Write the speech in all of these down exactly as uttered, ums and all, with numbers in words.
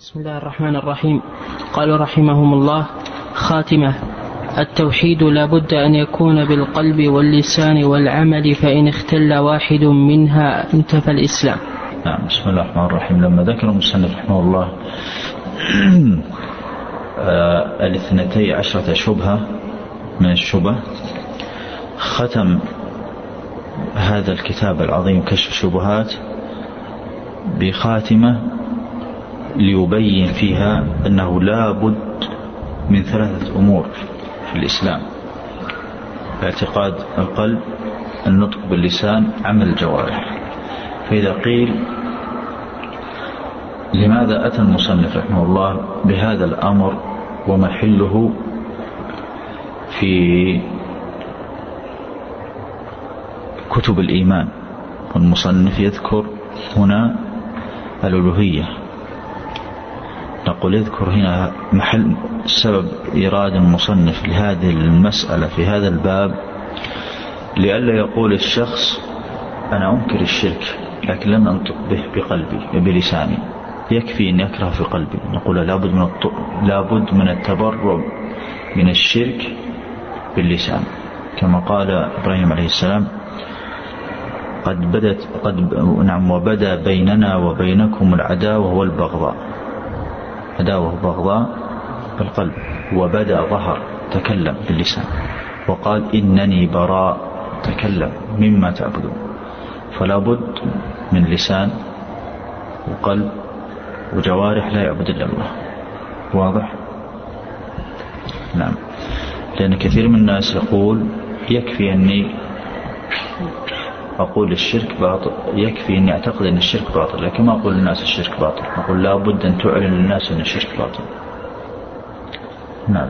بسم الله الرحمن الرحيم. قالوا رحمهم الله: خاتمة: التوحيد لا بد أن يكون بالقلب واللسان والعمل، فإن اختل واحد منها انتفى الإسلام. نعم. بسم الله الرحمن الرحيم. لما ذكر المصنف رحمه الله الاثنتي عشرة شبهة من الشبه، ختم هذا الكتاب العظيم كشف الشبهات بخاتمة ليبين فيها أنه لا بد من ثلاثة أمور في الإسلام: اعتقاد القلب، النطق باللسان، عمل الجوارح. فإذا قيل لماذا أتى المصنف رحمه الله بهذا الأمر ومحله في كتب الإيمان، والمصنف يذكر هنا الألوهية، نقول يذكر هنا محل سبب إيراد المصنف لهذه المسألة في هذا الباب، لئلا يقول الشخص أنا أنكر الشرك لكن لم أنطق به بقلبي بلساني، يكفي أن يكره في قلبي. نقول لابد من لابد من التبرؤ من الشرك باللسان، كما قال إبراهيم عليه السلام: قد بدت قد نعم وبدا بيننا وبينكم العداوة والبغضاء. عداوة وبغضاء بالقلب، وبدا ظهر تكلم باللسان، وقال إنني براء تكلم مما تعبدون. فلا بد من لسان وقلب وجوارح لا يعبد إلا الله. واضح؟ نعم. لأن كثير من الناس يقول يكفي أني أقول الشرك باطل، يكفي أني أعتقد أن الشرك باطل، لكن ما أقول للناس الشرك باطل، أقول لا بد أن تعلن للناس أن الشرك باطل. نعم.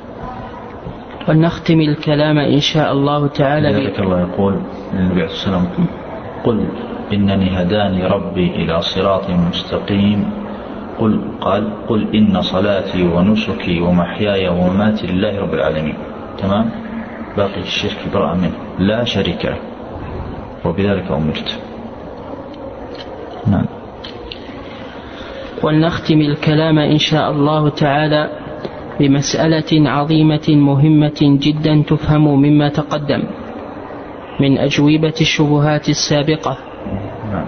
ونختم الكلام إن شاء الله تعالى. لذلك الله يقول للنبي عليه الصلاة والسلام: قل إنني هداني ربي إلى صراط مستقيم قل قال قل إن صلاتي ونسكي ومحياي ومماتي لله رب العالمين. تمام. باقي الشرك براء منه لا شريك له، وبذلك أمرت. نعم. ولنختم الكلام إن شاء الله تعالى بمسألة عظيمة مهمة جدا تفهم مما تقدم من أجوبة الشبهات السابقة. نعم.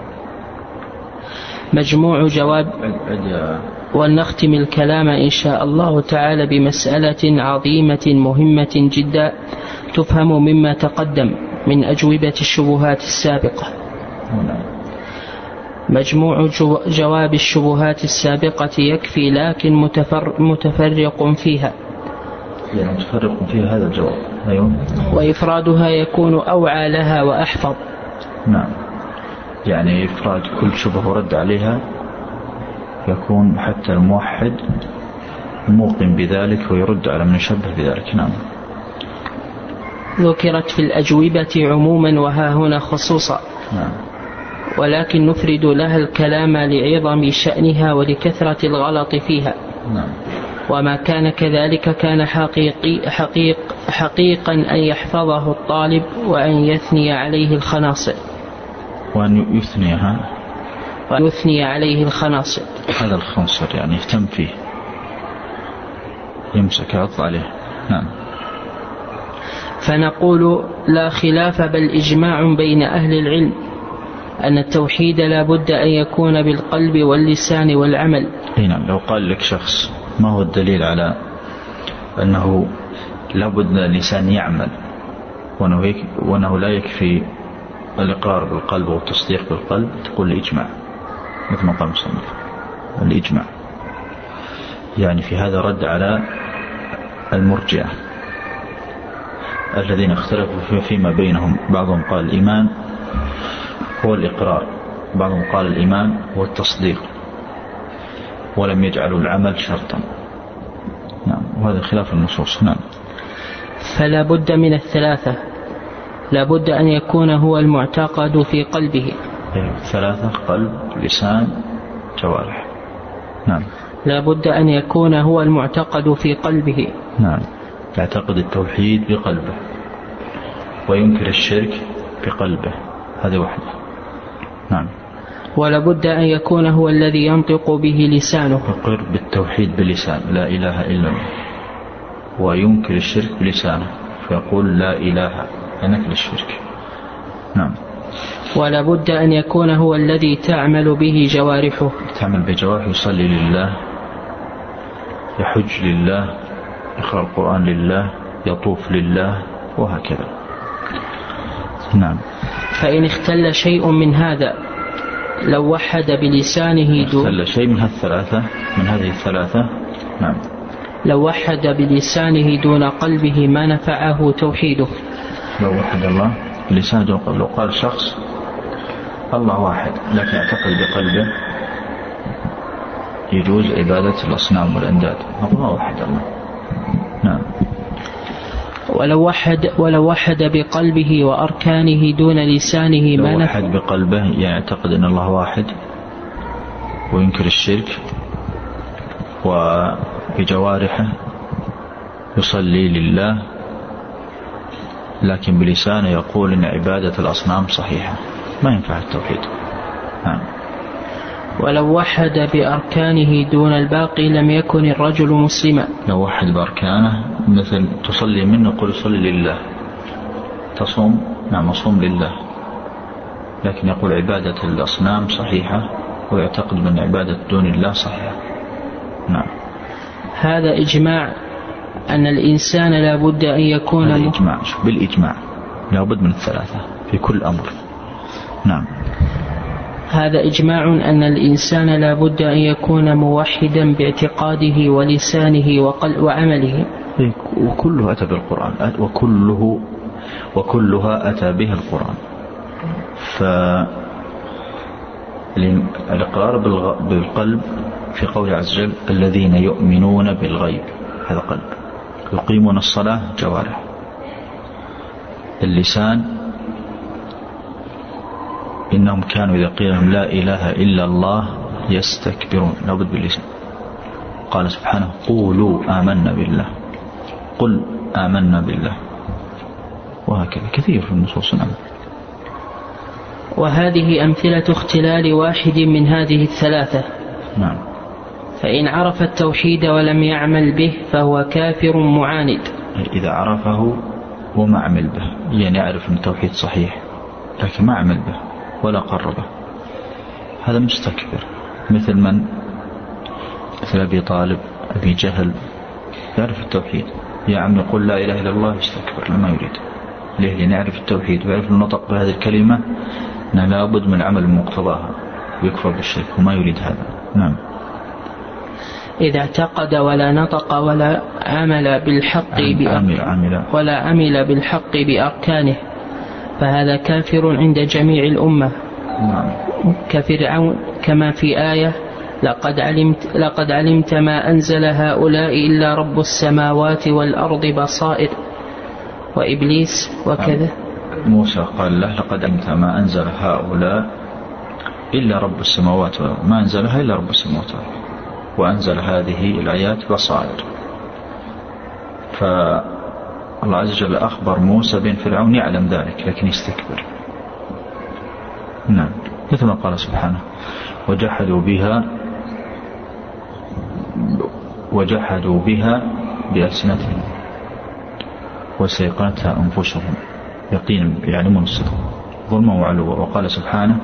مجموع جواب. ولنختم الكلام إن شاء الله تعالى بمسألة عظيمة مهمة جدا تفهم مما تقدم من أجوبة الشبهات السابقة. مجموع جواب الشبهات السابقة يكفي، لكن متفر متفرق فيها يعني متفرق فيها هذا الجواب. أيوه. وإفرادها يكون أوعى لها وأحفظ. نعم. يعني إفراد كل شبهة ورد عليها يكون حتى الموحد موقن بذلك ويرد على من يشبه بذلك. نعم. ذكرت في الأجوبة عموما وها هنا خصوصا. نعم. ولكن نفرد لها الكلام لعظم شأنها ولكثرة الغلط فيها. نعم. وما كان كذلك كان حقيقي حقيق حقيقا أن يحفظه الطالب وأن يثني عليه الخناصر. وأن يثنيها وأن يثني عليه الخناصر. هذا الخنصر يعني يهتم فيه، يمسك يعض عليه. نعم. فنقول لا خلاف بل إجماع بين أهل العلم أن التوحيد لا بد أن يكون بالقلب واللسان والعمل. نعم. لو قال لك شخص ما هو الدليل على أنه لا بد اللسان يعمل وأنه, وأنه لا يكفي الإقرار بالقلب والتصديق بالقلب، تقول الإجماع، مثل ما قال المصنف الإجماع. يعني في هذا رد على المرجئة الذين اختلفوا فيما بينهم، بعضهم قال الإيمان هو الإقرار، بعضهم قال الإيمان هو التصديق، ولم يجعلوا العمل شرطا. نعم. وهذا خلاف النصوص. نعم. فلا بد من الثلاثة، لا بد أن يكون هو المعتقد في قلبه. ثلاثة: قلب، لسان، جوارح. نعم. لا بد أن يكون هو المعتقد في قلبه. نعم. يعتقد التوحيد بقلبه وينكر الشرك بقلبه، هذه واحدة. نعم. ولابد أن يكون هو الذي ينطق به لسانه. يقر بالتوحيد بلسان لا إله إلا الله، وينكر الشرك بلسانه فيقول لا إله، ينكر الشرك. نعم. ولابد أن يكون هو الذي تعمل به جوارحه. تعمل بجوارحه، يصلي لله، يحج لله، يقرأ القرآن لله، يطوف لله، وهكذا. نعم. فإن اختل شيء من هذا لو وحد بلسانه دون اختل شيء من هالثلاثة من هذه الثلاثة نعم لو وحد بلسانه دون قلبه ما نفعه توحيده. لو وحد الله بلسانه دون قلبه، لو قال شخص الله واحد لكن يعتقد بقلبه يجوز عبادة الأصنام والأنداد، الله واحد الله. نعم. ولو وحد ولو وحد بقلبه وأركانه دون لسانه ما نفعه. لو وحد بقلبه يعني يعتقد أن الله واحد وينكر الشرك، وبجوارحه يصلي لله لكن بلسانه يقول إن عبادة الأصنام صحيحة، ما ينفع التوحيد. نعم. ولو وحد بأركانه دون الباقي لم يكن الرجل مسلما. لو وحد بأركانه مثل تصلي منه يقول صلي لله، تصوم نعم صوم لله، لكن يقول عبادة الأصنام صحيحة ويعتقد من عبادة دون الله صحيحة. نعم. هذا إجماع أن الإنسان لا بد أن يكون هذا إجماع بالإجماع لا بد من الثلاثة في كل أمر. نعم. هذا إجماع أن الإنسان لا بد أن يكون موحدا باعتقاده ولسانه وقلب وعمله. وكله أتى بالقرآن، وكله وكلها أتى به القرآن. فالإقرار بالقلب في قول عز وجل الذين يؤمنون بالغيب، هذا قلب. يقيمون الصلاة جوارح. اللسان إنهم كانوا إذا قيل لهم لا إله إلا الله يستكبرون، لابد باللسان. قال سبحانه قولوا آمنا بالله، قل آمنا بالله، وهكذا كثير في النصوص. نعم. وهذه أمثلة اختلال واحد من هذه الثلاثة. نعم. فإن عرف التوحيد ولم يعمل به فهو كافر معاند. إذا عرفه وما عمل به، يعني يعرف أن التوحيد صحيح لكن ما عمل به ولا قربه، هذا مستكبر. مثل من مثل أبي طالب، أبي جهل، يعرف التوحيد يا عم يقول لا إله إلا الله، يستكبر لما يريد. ليه؟ لأن يعرف التوحيد ويعرف النطق بهذه الكلمة أنه لابد من عمل مقتضاها ويكفر بالشرك وما يريد هذا. نعم. إذا اعتقد ولا نطق ولا عمل بالحق عمل عمل ولا عمل بالحق بأركانه فهذا كافر عند جميع الأمة. نعم. كفرعون كما في آية لقد علمت, لقد علمت ما أنزل هؤلاء إلا رب السماوات والأرض بصائر، وإبليس وكذا. موسى قال له لقد علمت ما أنزل هؤلاء إلا رب السماوات، ما أنزلها إلا رب السماوات، وأنزل هذه الآيات بصائر. فالله عز وجل أخبر موسى بن فرعون يعلم ذلك لكن يستكبر. نعم. مثل ما قال سبحانه وجحدوا بها وجحدوا بها بألسنتهم وسيقنتها أنفسهم يقينا يعلمون الصدق ظلما وعلوا. وقال سبحانه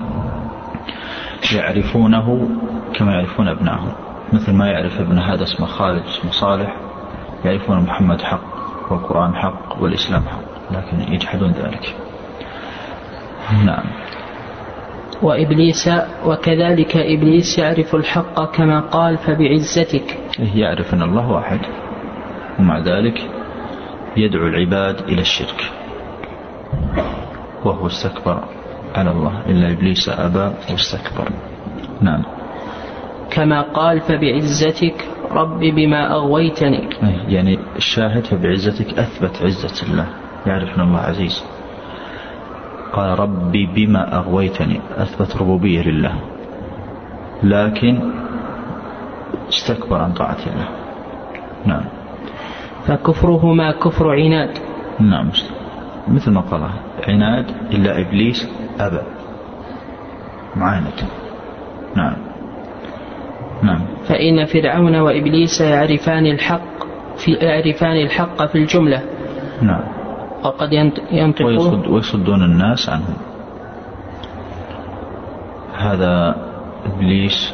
يعرفونه كما يعرفون أبنائهم، مثل ما يعرف ابن هذا اسمه خالد اسمه صالح، يعرفون محمد حق والقرآن حق والإسلام حق لكن يجحدون ذلك. نعم. وإبليس وكذلك إبليس يعرف الحق كما قال فبعزتك، يعرف أن الله واحد ومع ذلك يدعو العباد إلى الشرك وهو استكبر على الله، إلا إبليس أبى واستكبر. نعم. كما قال فبعزتك ربي بما أغويتني، يعني الشاهد فبعزتك أثبت عزة الله، يعرف أن الله عزيز. قال ربي بما أغويتني، أثبت ربوبية لله لكن استكبر عن طاعة الله. نعم. فكفرهما كفر عناد. نعم. مثل ما قال عناد إلا إبليس أبى معاند. نعم نعم. فإن فرعون وإبليس يعرفان الحق في يعرفان الحق في الجملة. نعم. وقد ينطقون ويصد ويصدون الناس عنه. هذا إبليس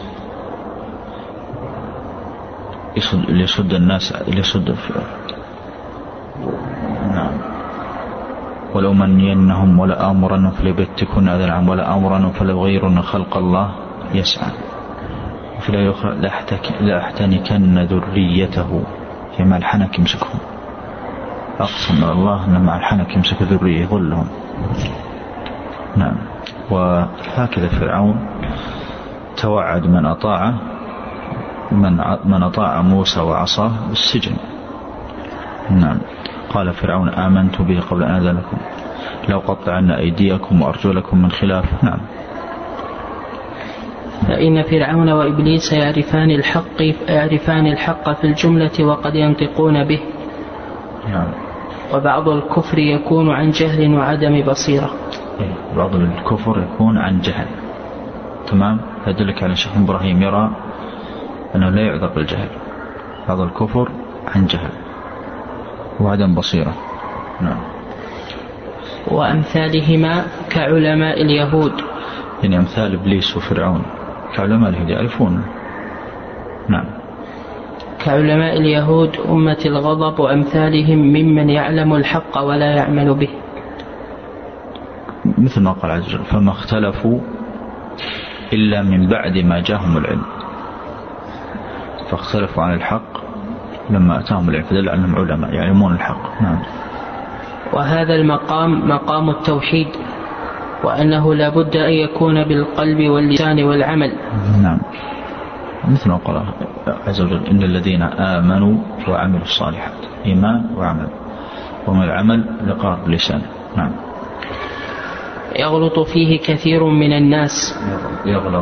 يصد يصد الناس يصد نعم. ولو منينهم ولا آمرنهم فليبتكن هذا العام ولا آمرنهم فليغيرن خلق الله يسعى فلا لأحتنكن ذريته. في مع الحنك يمسكهم. أقسم الله أن مع الحنك يمسك ذرية يظلهم. نعم. وهكذا فرعون توعد من أطاعه من من أطاع موسى وعصاه بالسجن. نعم. قال فرعون آمنت به قبل أن آذن لكم لو قطعن أيديكم وأرجلكم من خلاف. نعم. فإن فرعون وإبليس يعرفان الحق يعرفان الحق في الجملة وقد ينطقون به. نعم. وبعض الكفر يكون عن جهل وعدم بصيرة. بعض الكفر يكون عن جهل. تمام. يدلك على شيخ إبراهيم يرى أنه لا يعذر بالجهل. بعض الكفر عن جهل وعدم بصيرة. نعم. وأمثالهما كعلماء اليهود. يعني أمثال إبليس وفرعون كعلماء اليهود يعرفون. نعم. كعلماء اليهود أمة الغضب وأمثالهم ممن يعلم الحق ولا يعمل به. مثل ما قال عز وجل فما اختلفوا إلا من بعد ما جاءهم العلم. فاختلفوا عن الحق لما أتاهم العلم فدل أنهم علماء يعلمون الحق. نعم. وهذا المقام مقام التوحيد وأنه لا بد أن يكون بالقلب واللسان والعمل. نعم. مثل ما قال عز وجل إن الذين آمنوا وعملوا الصالحات إيمان وعمل وما العمل لقاء اللسان. نعم. يغلط فيه كثير من الناس. يغلط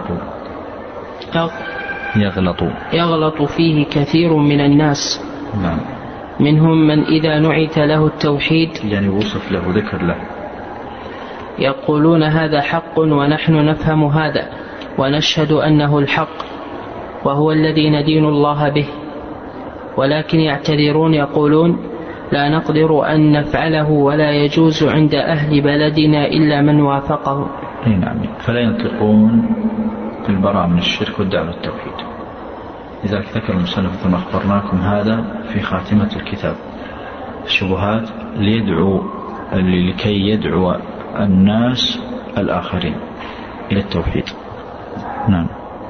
يغلط يغلط فيه كثير من الناس. نعم. منهم من إذا نعت له التوحيد يعني وصف له ذكر له يقولون هذا حق ونحن نفهم هذا ونشهد أنه الحق وهو الذي ندين الله به ولكن يعتذرون يقولون لا نقدر أن نفعله ولا يجوز عند أهل بلدنا إلا من وافقه. نعم. فلا ينطقون بالبراءة من الشرك والدعوة التوحيد. لذلك ذكر المصنف كما أخبرناكم هذا في خاتمة الكتاب الشبهات ليدعو لكي يدعو الناس الآخرين إلى التوحيد. نعم.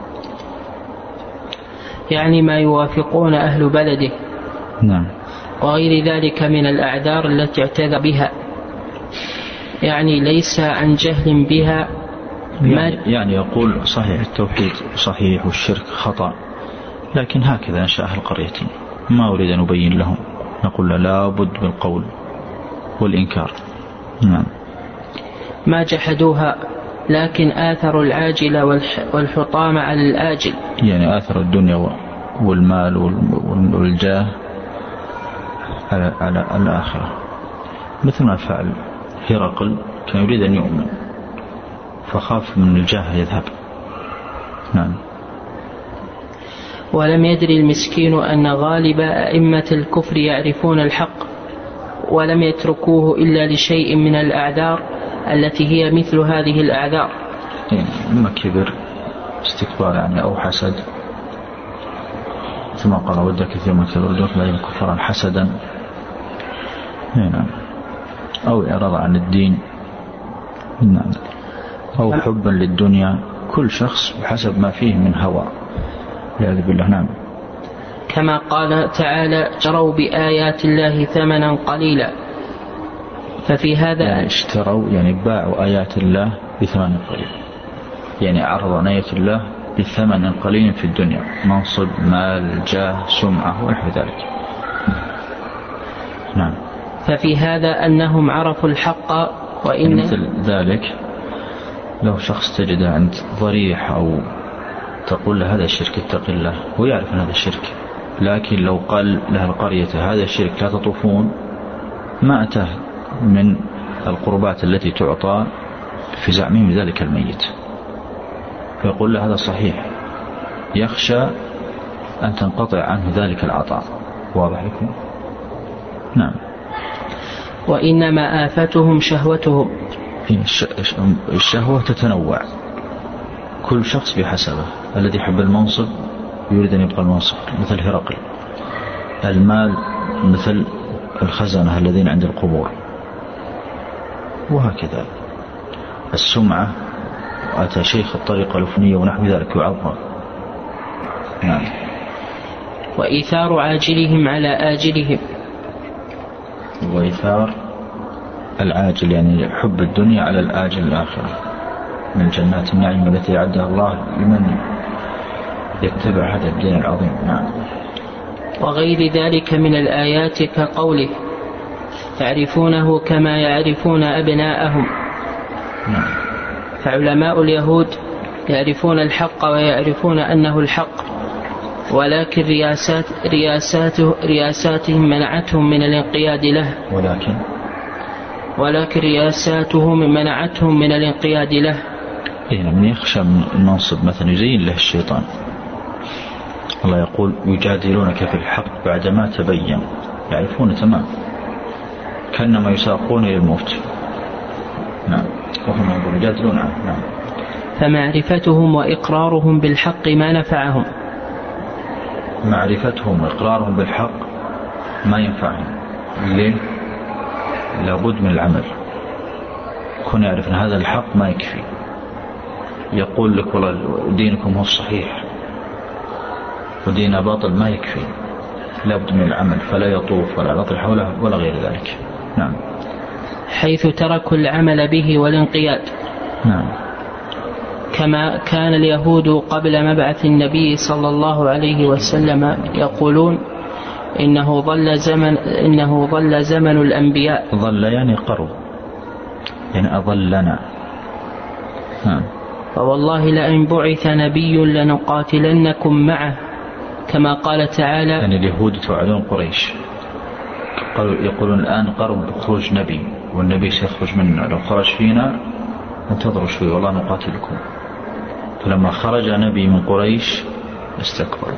يعني ما يوافقون أهل بلده. نعم. وغير ذلك من الأعذار التي اعتذر بها يعني ليس عن جهل بها. يعني, يعني يقول صحيح التوحيد صحيح والشرك خطأ لكن هكذا نشأ أهل القرية ما أريد أن أبين لهم نقول لا بد بالقول والإنكار. نعم. ما جحدوها لكن آثروا العاجل والحطام على الآجل. يعني آثر الدنيا والمال والجاه على, على الآخرة مثل ما فعل هرقل كان يريد أن يؤمن فخاف من الجاه يذهب. نعم. ولم يدري المسكين أن غالب أئمة الكفر يعرفون الحق ولم يتركوه إلا لشيء من الأعذار التي هي مثل هذه الأعذار. إما كبر استكبار يعني أو حسد ثم قال ود كثير من كبر لا يكفرا حسدا. نعم. أو إعراض عن الدين. نعم. أو حبا للدنيا. كل شخص بحسب ما فيه من هوى والعياذ بالله. نعم. كما قال تعالى اشتروا بآيات الله ثمنا قليلا. ففي هذا يعني اشتروا يعني باعوا آيات الله بثمن قليل يعني عرضوا عن آيات الله بثمن قليل في الدنيا منصب مال جاه سمعة ونحو ذلك. نعم. ففي هذا أنهم عرفوا الحق وإن يعني مثل ذلك لو شخص تجد عند ضريح أو تقول له هذا الشرك اتق الله ويعرف أن هذا الشرك لكن لو قال له القرية هذا الشرك لا تطوفون ما أتاه من القربات التي تعطى في زعمهم ذلك الميت فيقول له هذا صحيح، يخشى أن تنقطع عنه ذلك العطاء. واضح لكم؟ نعم. وإنما آفتهم شهوتهم. الشهوة تتنوع، كل شخص بحسبه. الذي يحب المنصب يريد أن يبقى المنصب مثل هرقل، المال مثل الخزنة الذين عند القبور، وهكذا. السمعة، أتى شيخ الطريقة الفنية ونحو ذلك يعظم. نعم. وإيثار عاجلهم على آجلهم. وإيثار العاجل يعني حب الدنيا على الآجل الآخرة من جنات النعيم التي أعدها الله لمن يتبع هذا الدين العظيم. نعم. وغير ذلك من الآيات كقوله يعرفونه كما يعرفون أبناءهم. نعم. فعلماء اليهود يعرفون الحق ويعرفون أنه الحق، ولكن رياسات رياساته رياساتهم منعتهم من الانقياد له. ولكن ولكن رياساتهم منعتهم من الانقياد له. إيه، من يخشى من المنصب مثلا يزين له الشيطان. الله يقول يجادلونك في الحق بعدما تبين، يعرفون تمام كأنما يساقون إلى الموت. نعم. وهم يقولون يجادلون عنه. نعم. فمعرفتهم وإقرارهم بالحق ما نفعهم. معرفتهم وإقرارهم بالحق ما ينفعهم. ليه؟ لابد من العمل. كن يعرف أن هذا الحق ما يكفي، يقول لك والله دينكم هو الصحيح ودين باطل ما يكفي، لابد من العمل، فلا يطوف ولا يطرح حوله ولا غير ذلك. نعم. حيث تركوا العمل به والانقياد. نعم. كما كان اليهود قبل مبعث النبي صلى الله عليه وسلم يقولون إنه ظل زمن إنه ظل زمن الأنبياء. ظل يعني قرب، يعني أظلنا. نعم. فوالله لئن بعث نبي لنقاتلنكم معه، كما قال تعالى. يعني اليهود توعدون قريش، يقولون الآن قرب خروج نبي والنبي سيخرج منا، لو خرج فينا انتظروا شوي والله نقاتلكم. فلما خرج نبي من قريش استكبروا،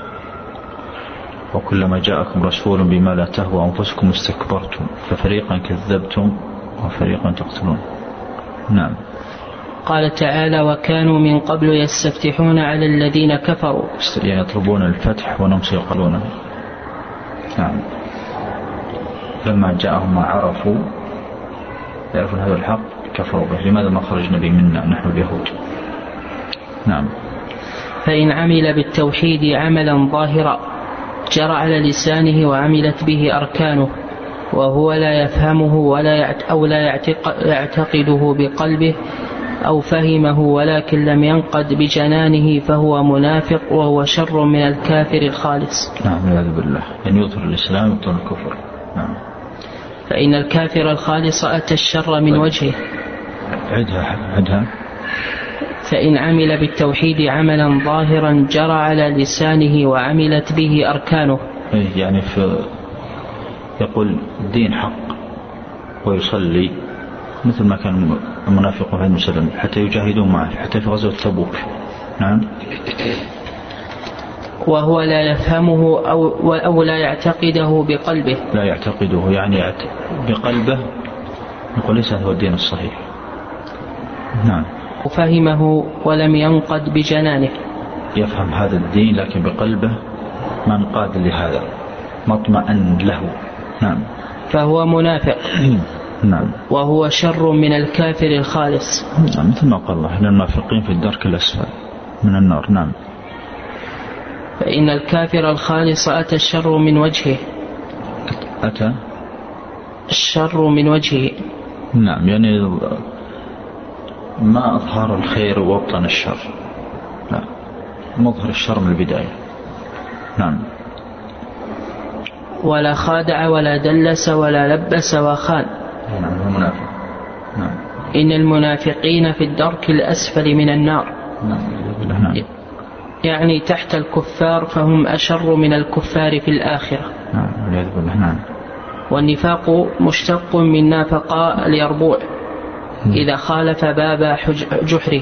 وكلما جاءكم رسول بما لا تهوى أنفسكم استكبرتم ففريقا كذبتم وفريقا تقتلون. نعم. قال تعالى وكانوا من قبل يستفتحون على الذين كفروا، يعني يطلبون الفتح ونهم سيقلونه. نعم. لما جاءهم ما عرفوا يعرفون هذا الحق كفروا به. لماذا ما خرج نبي منا نحن اليهود؟ نعم. فإن عمل بالتوحيد عملا ظاهرا جرى على لسانه وعملت به أركانه، وهو لا يفهمه ولا يعت أو لا يعتقده بقلبه أو فهمه ولكن لم ينقد بجنانه، فهو منافق وهو شر من الكافر الخالص. نعم والعياذ بالله، يعني يظهر الإسلام ويبطن الكفر. نعم. فإن الكافر الخالص أتى الشر من وجهه. عدها عدها. فإن عمل بالتوحيد عملا ظاهرا جرى على لسانه وعملت به أركانه. يعني في يقول الدين حق ويصلي مثل ما كان المنافقون عليه وسلم حتى يجاهدون معه حتى في غزوة تبوك. نعم. وهو لا يفهمه أو, أو لا يعتقده بقلبه. لا يعتقده يعني بقلبه، يقول ليس هو الدين الصحيح. نعم. وفهمه ولم ينقد بجنانه. يفهم هذا الدين لكن بقلبه ما انقاد لهذا، ما اطمأن له. نعم. فهو منافق. نعم. وهو شر من الكافر الخالص. نعم. مثل ما قال الله للمنافقين في الدرك الأسفل من النار. نعم. فإن الكافر الخالص أتى الشر من وجهه. أتى الشر من وجهه. نعم. يعني ما أظهر الخير وابطن الشر، لا، مظهر الشر من البداية. نعم. ولا خادع ولا دلس ولا لبس وخان. نعم. هو منافق. نعم. إن المنافقين في الدرك الأسفل من النار. نعم. نعم. يعني تحت الكفار، فهم أشر من الكفار في الآخرة. نعم. نعم. والنفاق مشتق من نافقاء اليربوع إذا خالف باب جحره.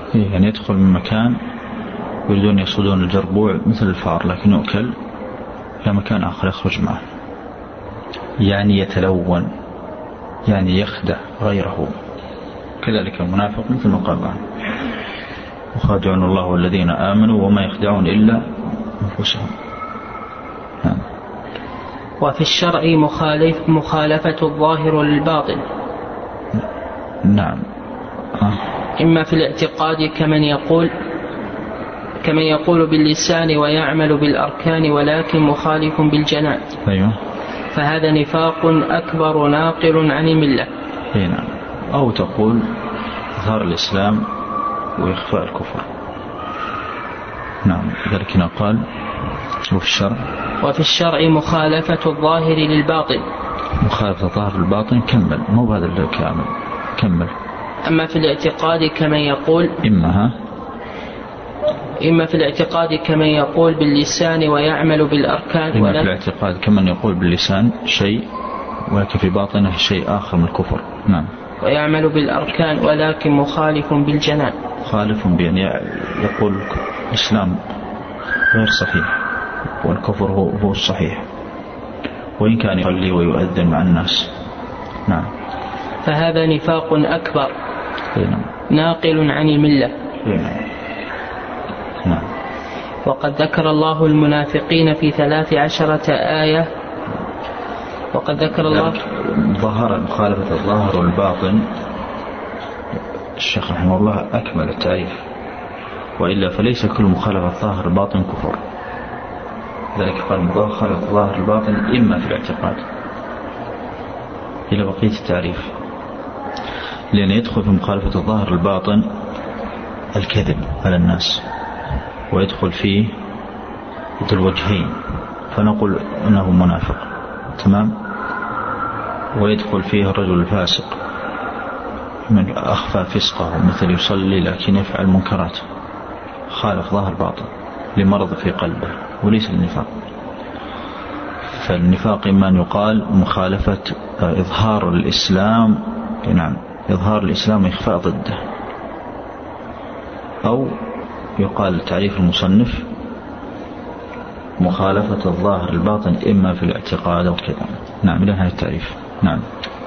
يعني يدخل من مكان يريدون يصودون الجربوع مثل الفار لكن يؤكل إلى مكان آخر يخرج معه، يعني يتلون، يعني يخدع غيره. كذلك المنافق مثل ما قال الله: وخادعون الله والذين آمنوا وما يخدعون إلا أنفسهم. نعم. وفي الشرع مخالف مخالفة الظاهر للباطن. نعم. آه. إما في الاعتقاد كمن يقول كمن يقول باللسان ويعمل بالأركان ولكن مخالف بالجنان. أيوه. فهذا نفاق أكبر ناقل عن الملة. نعم. أو تقول إظهار الإسلام وإخفاء الكفر. نعم. ذلك قال وفي الشرع وفي الشرع مخالفة الظاهر للباطن. مخالفة الظاهر للباطن. كمل، مو بهذا الكامل، كمل. أما في الاعتقاد كمن يقول إما ها إما في الاعتقاد كمن يقول باللسان ويعمل بالأركان. إما في الاعتقاد كمن يقول باللسان شيء ولكن في باطنه شيء آخر من الكفر. نعم. ويعمل بالأركان ولكن مخالف بالجنان. مخالف بأن يقول الإسلام غير صحيح والكفر هو, هو الصحيح، وإن كان يصلي ويؤذن مع الناس. نعم. فهذا نفاق أكبر. نعم. ناقل عن الملة. نعم. نعم. وقد ذكر الله المنافقين في ثلاث عشرة آية. وقد ذكر الله ظهر مخالفة الظاهر والباطن. الشيخ رحمه الله أكمل التعريف، وإلا فليس كل مخالفة الظاهر الباطن كفر. ذلك قال مخالفة الظاهر الباطن إما في الاعتقاد إلى بقية التعريف، لأن يدخل في مخالفة الظاهر الباطن الكذب على الناس، ويدخل فيه ذو الوجهين فنقول أنه منافق. تمام. ويدخل فيه الرجل الفاسق من أخفى فسقه، مثل يصلي لكن يفعل منكرات، خالف ظاهر باطن لمرض في قلبه وليس النفاق. فالنفاق إما أن يقال مخالفة إظهار الإسلام، نعم، إظهار الإسلام وإخفاء ضده، أو يقال تعريف المصنف مخالفة الظاهر الباطن إما في الاعتقاد أو كذا. نعم. إلى هذا التعريف. نعم.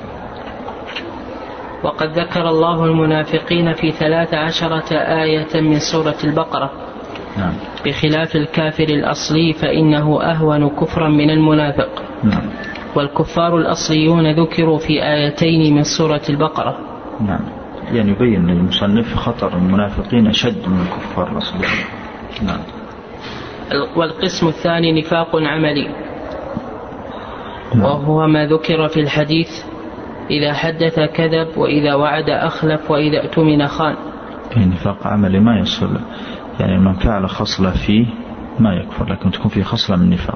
وقد ذكر الله المنافقين في ثلاث عشرة آية من سورة البقرة. نعم. بخلاف الكافر الأصلي فإنه أهون كفرا من المنافق. نعم. والكفار الأصليون ذكروا في آيتين من سورة البقرة. نعم. يعني يبين المصنف خطر المنافقين أشد من الكفار الأصليين. نعم. والقسم الثاني نفاق عملي. نعم. وهو ما ذكر في الحديث: إذا حدث كذب وإذا وعد أخلف وإذا اؤتمن خان. نفاق عملي ما يصل، يعني من فعل خصلة فيه ما يكفر، لكن تكون فيه خصلة من نفاق.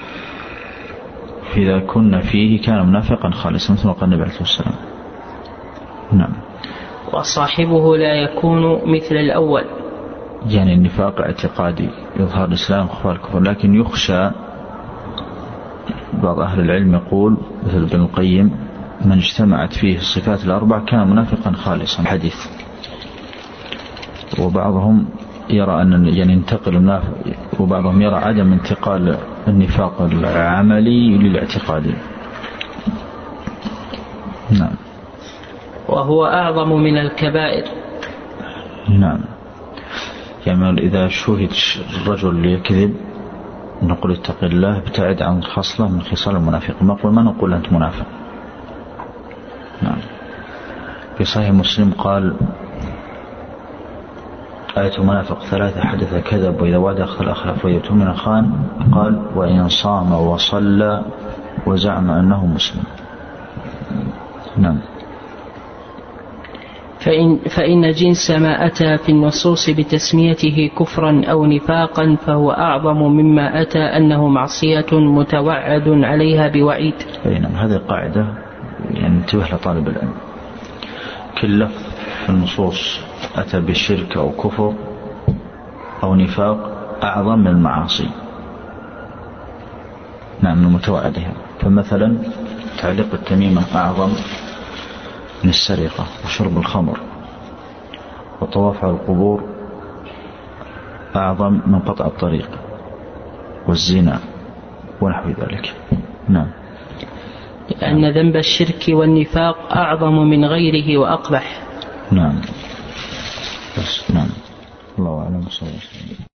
إذا كنا فيه كان منافقا خالصا مثل ما قال النبي عليه الصلاة والسلام. نعم. وصاحبه لا يكون مثل الأول، يعني النفاق اعتقادي يظهر الإسلام وإخفاء الكفر، لكن يخشى. بعض أهل العلم يقول مثل ابن القيم: من اجتمعت فيه الصفات الأربع كان منافقا خالصا، حديث. وبعضهم يرى أن يعني ينتقل النافق، وبعضهم يرى عدم انتقال النفاق العملي للاعتقادي. نعم. وهو أعظم من الكبائر. نعم. يعني إذا شهد الرجل يكذب نقول اتق الله، ابتعد عن خصلة من خصال المنافق. ما نقول ما نقول أنت منافق. نعم. في صحيح مسلم قال: آية منافق ثلاثة: حدث كذب وإذا وعد أخذ أخلف وإذا اؤتمن خان. قال: وإن صام وصلى وزعم أنه مسلم. نعم. فإن, فإن جنس ما أتى في النصوص بتسميته كفرا أو نفاقا فهو أعظم مما أتى أنه معصية متوعد عليها بوعيد. نعم. هذه قاعدة يعني انتبه لطالب العلم. كل لفظ في النصوص أتى بالشرك أو كفر أو نفاق أعظم من المعاصي، نعم، من متوعدها. فمثلا تعليق التميمة أعظم من السرقة وشرب الخمر وطواف على القبور أعظم من قطع الطريق والزنا ونحو ذلك. نعم. لأن ذنب الشرك والنفاق أعظم من غيره وأقبح. نعم. بس نعم. الله أعلم. صلى الله عليه وسلم.